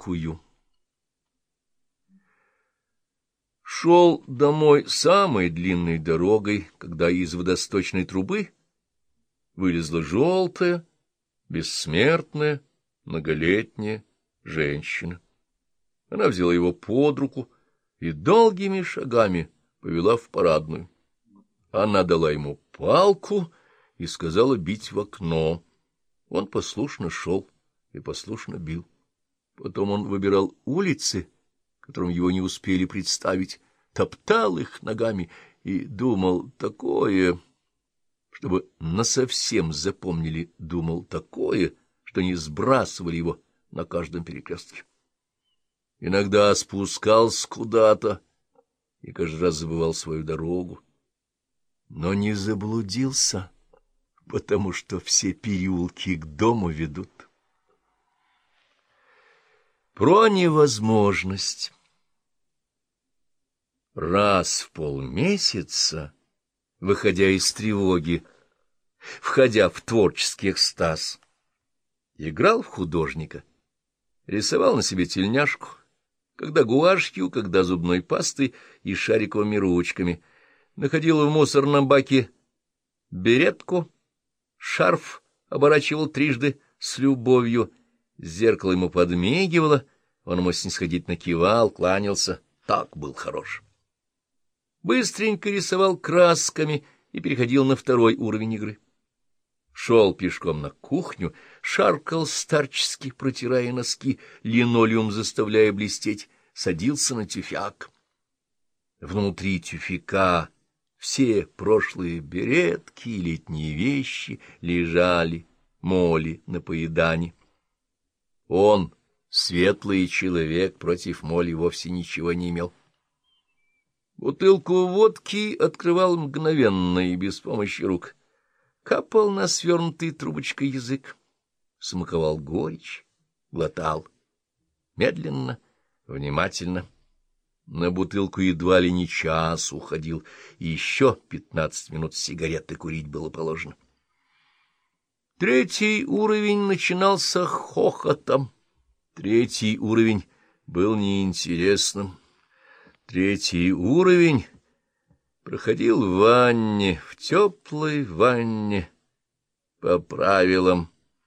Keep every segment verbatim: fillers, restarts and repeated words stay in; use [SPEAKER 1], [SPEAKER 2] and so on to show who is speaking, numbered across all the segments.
[SPEAKER 1] водкую. Шел домой самой длинной дорогой, когда из водосточной трубы вылезла желтая, бессмертная, многолетняя женщина. Она взяла его под руку и долгими шагами повела в парадную. Она дала ему палку и сказала бить в окно. Он послушно шел и послушно бил. Потом он выбирал улицы, которым его не успели представить, топтал их ногами и думал такое, чтобы насовсем запомнили, думал такое, что не сбрасывали его на каждом перекрестке. Иногда спускался куда-то и каждый раз забывал свою дорогу, но не заблудился, потому что все переулки к дому ведут. Про невозможность. Раз в полмесяца, выходя из тревоги, входя в творческий экстаз, играл в художника, рисовал на себе тельняшку, когда гуашью, когда зубной пастой и шариковыми ручками, находил в мусорном баке беретку, шарф оборачивал трижды с любовью, зеркало ему подмигивало, он ему снисходительно кивал, кланялся, так был хорош. Быстренько рисовал красками и переходил на второй уровень игры. Шел пешком на кухню, шаркал старчески, протирая носки, линолеум заставляя блестеть, садился на тюфяк. Внутри тюфяка все прошлые беретки и летние вещи лежали, моли на поедание. Он, светлый человек, против моли вовсе ничего не имел. Бутылку водки открывал мгновенно и без помощи рук. Капал на свернутый трубочкой язык, смаковал горечь, глотал. Медленно, внимательно. На бутылку едва ли не час уходил, и еще пятнадцать минут сигареты курить было положено. Третий уровень начинался хохотом. Третий уровень был неинтересным. Третий уровень проходил в ванне, в теплой ванне, по правилам.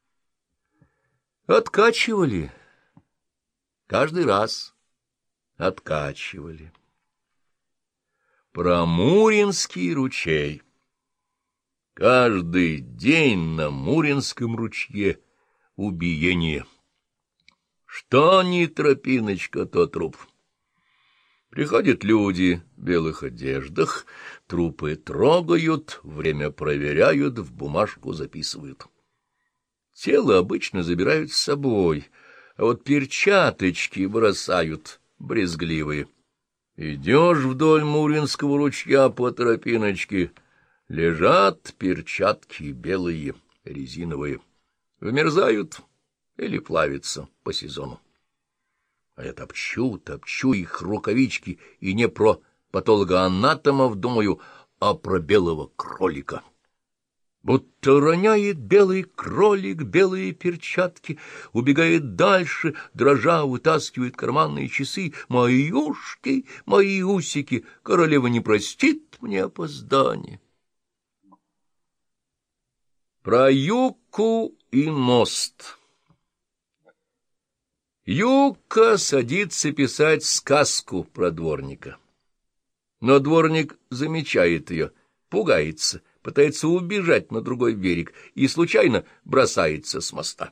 [SPEAKER 1] Откачивали. Каждый раз откачивали. Про Муринский ручей. Каждый день на Муринском ручье убиение. Что ни тропиночка, то труп. Приходят люди в белых одеждах, трупы трогают, время проверяют, в бумажку записывают. Тело обычно забирают с собой, а вот перчаточки бросают брезгливые. Идешь вдоль Муринского ручья по тропиночке, лежат перчатки белые, резиновые, вмерзают или плавятся по сезону. А я топчу, топчу их рукавички, и не про патологоанатомов думаю, а про белого кролика. Будто роняет белый кролик белые перчатки, убегает дальше, дрожа, вытаскивает карманные часы. Мои ушки, мои усики, королева не простит мне опоздание. Про Юку и мост. Юка садится писать сказку про дворника. Но дворник замечает ее, пугается, пытается убежать на другой берег и случайно бросается с моста.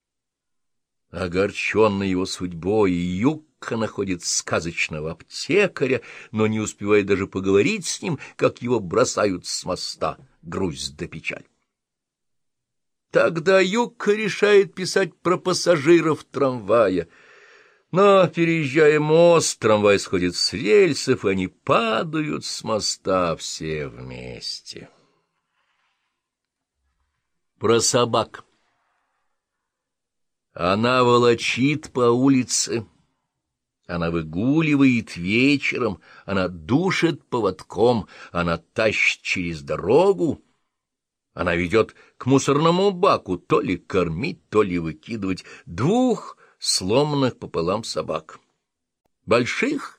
[SPEAKER 1] Огорченный его судьбой, Юка находит сказочного аптекаря, но не успевает даже поговорить с ним, как его бросают с моста, грусть да печаль. Тогда Юка решает писать про пассажиров трамвая. Но, переезжая мост, трамвай сходит с рельсов, и они падают с моста все вместе. Про собак. Она волочит по улице, она выгуливает вечером, она душит поводком, она тащит через дорогу. Она ведет к мусорному баку то ли кормить, то ли выкидывать. Двух сломанных пополам собак. Больших